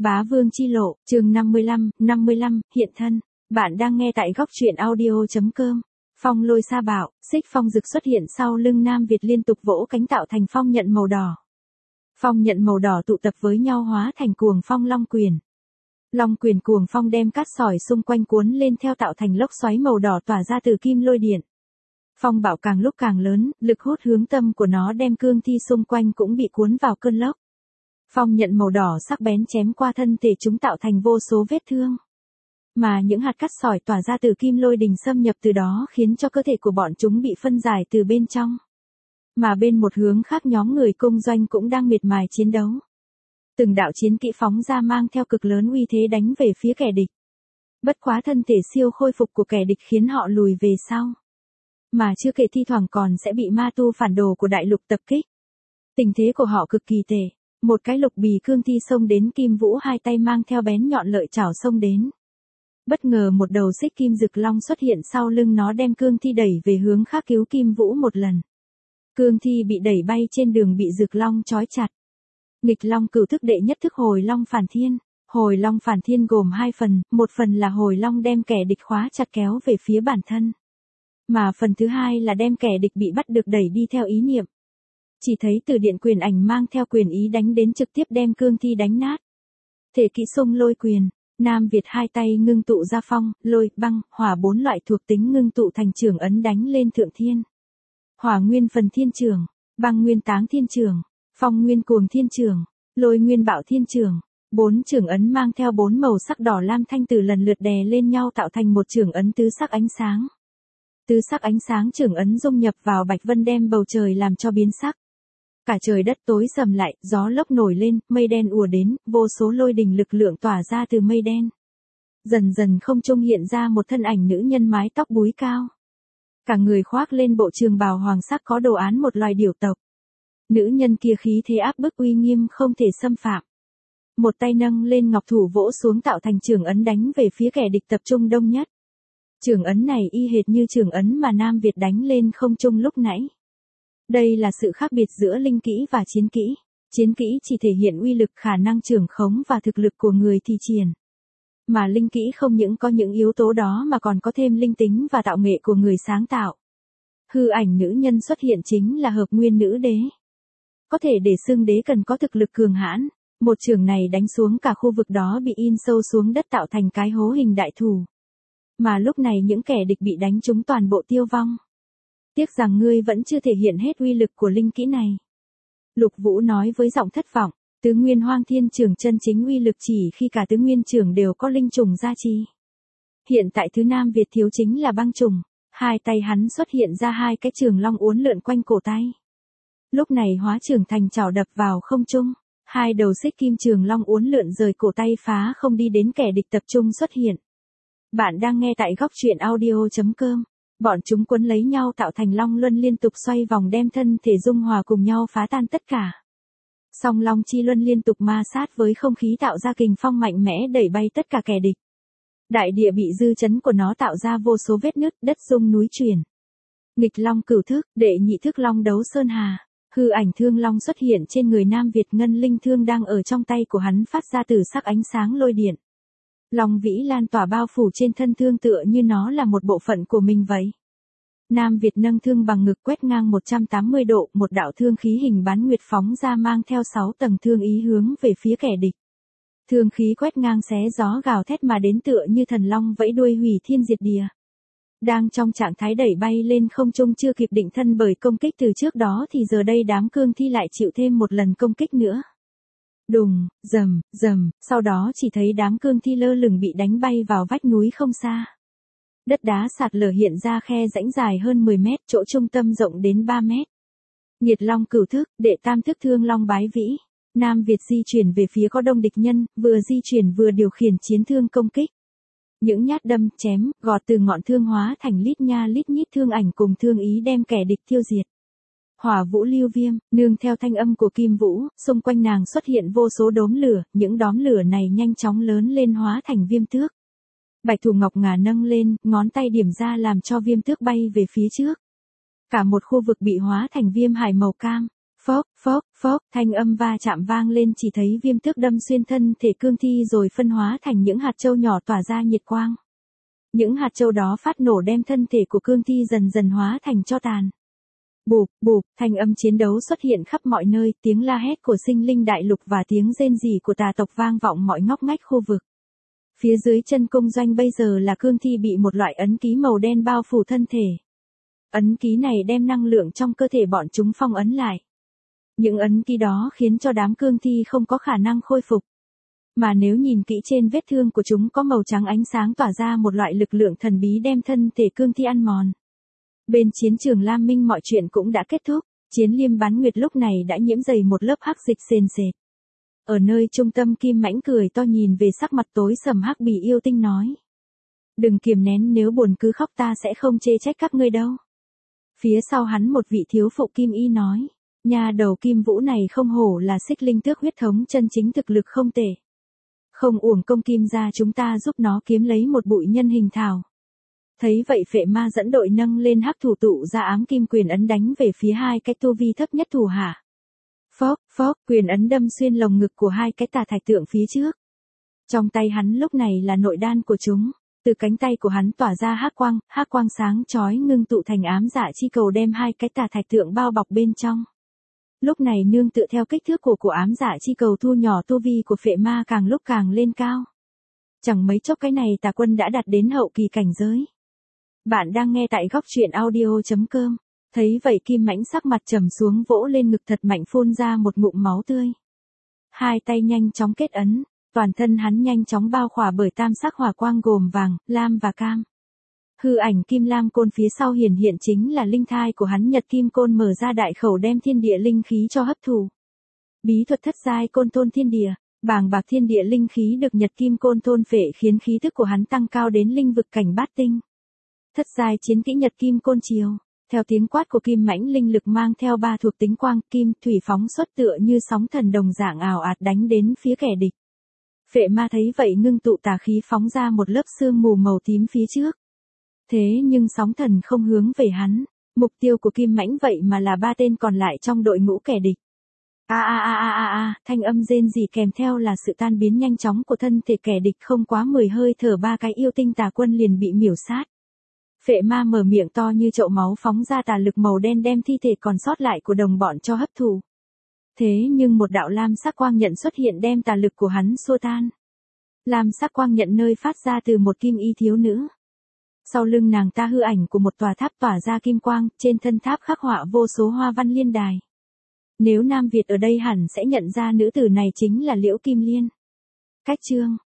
Bá Vương Chi Lộ, chương 55, hiện thân. Bạn đang nghe tại góc truyện audio.com. Phong lôi sa bạo, xích phong rực xuất hiện sau lưng Nam Việt liên tục vỗ cánh tạo thành phong nhận màu đỏ. Phong nhận màu đỏ tụ tập với nhau hóa thành cuồng phong long quyền. Long quyền cuồng phong đem cát sỏi xung quanh cuốn lên theo tạo thành lốc xoáy màu đỏ tỏa ra từ kim lôi điện. Phong bạo càng lúc càng lớn, lực hút hướng tâm của nó đem cương thi xung quanh cũng bị cuốn vào cơn lốc. Phong nhận màu đỏ sắc bén chém qua thân thể chúng tạo thành vô số vết thương. Mà những hạt cát sỏi tỏa ra từ kim lôi đình xâm nhập từ đó khiến cho cơ thể của bọn chúng bị phân giải từ bên trong. Mà bên một hướng khác nhóm người cung doanh cũng đang miệt mài chiến đấu. Từng đạo chiến kỹ phóng ra mang theo cực lớn uy thế đánh về phía kẻ địch. Bất quá thân thể siêu khôi phục của kẻ địch khiến họ lùi về sau. Mà chưa kể thi thoảng còn sẽ bị ma tu phản đồ của đại lục tập kích. Tình thế của họ cực kỳ tệ. Một cái lục bì cương thi xông đến Kim Vũ hai tay mang theo bén nhọn lợi chảo xông đến. Bất ngờ một đầu xích kim rực long xuất hiện sau lưng nó đem cương thi đẩy về hướng khác cứu Kim Vũ một lần. Cương thi bị đẩy bay trên đường bị rực long trói chặt. Nghịch long cửu thức đệ nhất thức hồi long phản thiên. Hồi long phản thiên gồm hai phần, một phần là hồi long đem kẻ địch khóa chặt kéo về phía bản thân. Mà phần thứ hai là đem kẻ địch bị bắt được đẩy đi theo ý niệm. Chỉ thấy từ điện quyền ảnh mang theo quyền ý đánh đến trực tiếp đem cương thi đánh nát. Thể kỹ xung lôi quyền, Nam Việt hai tay ngưng tụ ra phong, lôi, băng, hỏa bốn loại thuộc tính ngưng tụ thành trường ấn đánh lên thượng thiên. Hỏa nguyên phần thiên trường, băng nguyên táng thiên trường, phong nguyên cuồng thiên trường, lôi nguyên bạo thiên trường. Bốn trường ấn mang theo bốn màu sắc đỏ lam thanh từ lần lượt đè lên nhau tạo thành một trường ấn tứ sắc ánh sáng. Tứ sắc ánh sáng trường ấn dung nhập vào bạch vân đem bầu trời làm cho biến sắc. Cả trời đất tối sầm lại, gió lốc nổi lên, mây đen ùa đến, vô số lôi đình lực lượng tỏa ra từ mây đen. Dần dần không trung hiện ra một thân ảnh nữ nhân mái tóc búi cao. Cả người khoác lên bộ trường bào hoàng sắc có đồ án một loài điểu tộc. Nữ nhân kia khí thế áp bức uy nghiêm không thể xâm phạm. Một tay nâng lên ngọc thủ vỗ xuống tạo thành trường ấn đánh về phía kẻ địch tập trung đông nhất. Trường ấn này y hệt như trường ấn mà Nam Việt đánh lên không trung lúc nãy. Đây là sự khác biệt giữa linh kỹ và chiến kỹ. Chiến kỹ chỉ thể hiện uy lực khả năng trưởng khống và thực lực của người thi triển. Mà linh kỹ không những có những yếu tố đó mà còn có thêm linh tính và tạo nghệ của người sáng tạo. Hư ảnh nữ nhân xuất hiện chính là hợp nguyên nữ đế. Có thể để xưng đế cần có thực lực cường hãn. Một trường này đánh xuống cả khu vực đó bị in sâu xuống đất tạo thành cái hố hình đại thủ. Mà lúc này những kẻ địch bị đánh trúng toàn bộ tiêu vong. Tiếc rằng ngươi vẫn chưa thể hiện hết uy lực của linh kỹ này. Lục Vũ nói với giọng thất vọng, tứ nguyên hoang thiên trường chân chính uy lực chỉ khi cả tứ nguyên trường đều có linh trùng gia trì. Hiện tại thứ Nam Việt thiếu chính là băng trùng, hai tay hắn xuất hiện ra hai cái trường long uốn lượn quanh cổ tay. Lúc này hóa trường thành chảo đập vào không trung, hai đầu xích kim trường long uốn lượn rời cổ tay phá không đi đến kẻ địch tập trung xuất hiện. Bạn đang nghe tại góc truyện audio.com. Bọn chúng quấn lấy nhau tạo thành long luân liên tục xoay vòng đem thân thể dung hòa cùng nhau phá tan tất cả. Song long chi luân liên tục ma sát với không khí tạo ra kình phong mạnh mẽ đẩy bay tất cả kẻ địch. Đại địa bị dư chấn của nó tạo ra vô số vết nứt, đất rung núi chuyển. Nghịch long cửu thức, đệ nhị thức long đấu sơn hà. Hư ảnh thương long xuất hiện trên người Nam Việt, ngân linh thương đang ở trong tay của hắn phát ra từ sắc ánh sáng lôi điện. Long vĩ lan tỏa bao phủ trên thân thương tựa như nó là một bộ phận của mình vậy. Nam Việt nâng thương bằng ngực quét ngang 180 độ, một đạo thương khí hình bán nguyệt phóng ra mang theo 6 tầng thương ý hướng về phía kẻ địch. Thương khí quét ngang xé gió gào thét mà đến tựa như thần long vẫy đuôi hủy thiên diệt địa. Đang trong trạng thái đẩy bay lên không trung chưa kịp định thân bởi công kích từ trước đó thì giờ đây đám cương thi lại chịu thêm một lần công kích nữa. Đùng, rầm, rầm, sau đó chỉ thấy đám cương thi lơ lửng bị đánh bay vào vách núi không xa. Đất đá sạt lở hiện ra khe rãnh dài hơn 10 mét, chỗ trung tâm rộng đến 3 mét. Nhiệt long cửu thức, đệ tam thức thương long bái vĩ. Nam Việt di chuyển về phía có đông địch nhân, vừa di chuyển vừa điều khiển chiến thương công kích. Những nhát đâm, chém, gọt từ ngọn thương hóa thành lít nha lít nhít thương ảnh cùng thương ý đem kẻ địch tiêu diệt. Hỏa vũ lưu viêm, nương theo thanh âm của Kim Vũ, xung quanh nàng xuất hiện vô số đốm lửa, những đốm lửa này nhanh chóng lớn lên hóa thành viêm tước. Bạch thủ ngọc ngà nâng lên, ngón tay điểm ra làm cho viêm tước bay về phía trước. Cả một khu vực bị hóa thành viêm hải màu cam, Phốc, phốc, phốc, thanh âm va chạm vang lên, chỉ thấy viêm tước đâm xuyên thân thể cương thi rồi phân hóa thành những hạt châu nhỏ tỏa ra nhiệt quang. Những hạt châu đó phát nổ đem thân thể của cương thi dần dần hóa thành tro tàn. Bụp, bụp, thanh âm chiến đấu xuất hiện khắp mọi nơi, tiếng la hét của sinh linh đại lục và tiếng rên rỉ của tà tộc vang vọng mọi ngóc ngách khu vực. Phía dưới chân cung doanh bây giờ là cương thi bị một loại ấn ký màu đen bao phủ thân thể. Ấn ký này đem năng lượng trong cơ thể bọn chúng phong ấn lại. Những ấn ký đó khiến cho đám cương thi không có khả năng khôi phục. Mà nếu nhìn kỹ trên vết thương của chúng có màu trắng ánh sáng tỏa ra một loại lực lượng thần bí đem thân thể cương thi ăn mòn. Bên chiến trường Lam Minh mọi chuyện cũng đã kết thúc, chiến liêm bán nguyệt lúc này đã nhiễm dày một lớp hắc dịch sền sệt. Ở nơi trung tâm Kim Mãnh cười to nhìn về sắc mặt tối sầm hắc bỉ yêu tinh nói. Đừng kiềm nén, nếu buồn cứ khóc ta sẽ không chê trách các ngươi đâu. Phía sau hắn một vị thiếu phụ Kim Y nói. Nhà đầu Kim Vũ này không hổ là xích linh tước huyết thống, chân chính thực lực không tệ. Không uổng công Kim gia chúng ta giúp nó kiếm lấy một bụi nhân hình thảo. Thấy vậy Phệ Ma dẫn đội nâng lên hắc thủ tụ ra ám kim quyền ấn đánh về phía hai cái tu vi thấp nhất thủ hạ. Phốc, phốc, quyền ấn đâm xuyên lồng ngực của hai cái tà thạch tượng phía trước. Trong tay hắn lúc này là nội đan của chúng, từ cánh tay của hắn tỏa ra hắc quang sáng chói ngưng tụ thành ám dạ chi cầu đem hai cái tà thạch tượng bao bọc bên trong. Lúc này nương tựa theo kích thước của ám dạ chi cầu thu nhỏ tu vi của Phệ Ma càng lúc càng lên cao. Chẳng mấy chốc cái này tà quân đã đạt đến hậu kỳ cảnh giới. Bạn đang nghe tại góc truyện audio.com. Thấy vậy Kim Mãnh sắc mặt trầm xuống vỗ lên ngực thật mạnh phun ra một ngụm máu tươi. Hai tay nhanh chóng kết ấn, toàn thân hắn nhanh chóng bao khỏa bởi tam sắc hỏa quang gồm vàng, lam và cam. Hư ảnh Kim Lam Côn phía sau hiển hiện chính là linh thai của hắn Nhật Kim Côn mở ra đại khẩu đem thiên địa linh khí cho hấp thụ. Bí thuật thất giai côn thôn thiên địa, bàng bạc thiên địa linh khí được Nhật Kim Côn thôn phệ khiến khí tức của hắn tăng cao đến linh vực cảnh bát tinh. Thất giai chiến kỹ Nhật Kim Côn chiều, theo tiếng quát của Kim Mãnh linh lực mang theo ba thuộc tính quang, kim, thủy phóng xuất tựa như sóng thần đồng dạng ảo ạt đánh đến phía kẻ địch. Phệ Ma thấy vậy ngưng tụ tà khí phóng ra một lớp sương mù màu tím phía trước. Thế nhưng sóng thần không hướng về hắn, mục tiêu của Kim Mãnh vậy mà là ba tên còn lại trong đội ngũ kẻ địch. Thanh âm rên rỉ kèm theo là sự tan biến nhanh chóng của thân thể kẻ địch, không quá 10 hơi thở ba cái yêu tinh tà quân liền bị miểu sát. Phệ Ma mở miệng to như chậu máu phóng ra tà lực màu đen đem thi thể còn sót lại của đồng bọn cho hấp thụ. Thế nhưng một đạo lam sắc quang nhận xuất hiện đem tà lực của hắn xua tan. Lam sắc quang nhận nơi phát ra từ một kim y thiếu nữ. Sau lưng nàng ta hư ảnh của một tòa tháp tỏa ra kim quang, trên thân tháp khắc họa vô số hoa văn liên đài. Nếu Nam Việt ở đây hẳn sẽ nhận ra nữ tử này chính là Liễu Kim Liên. Cách chương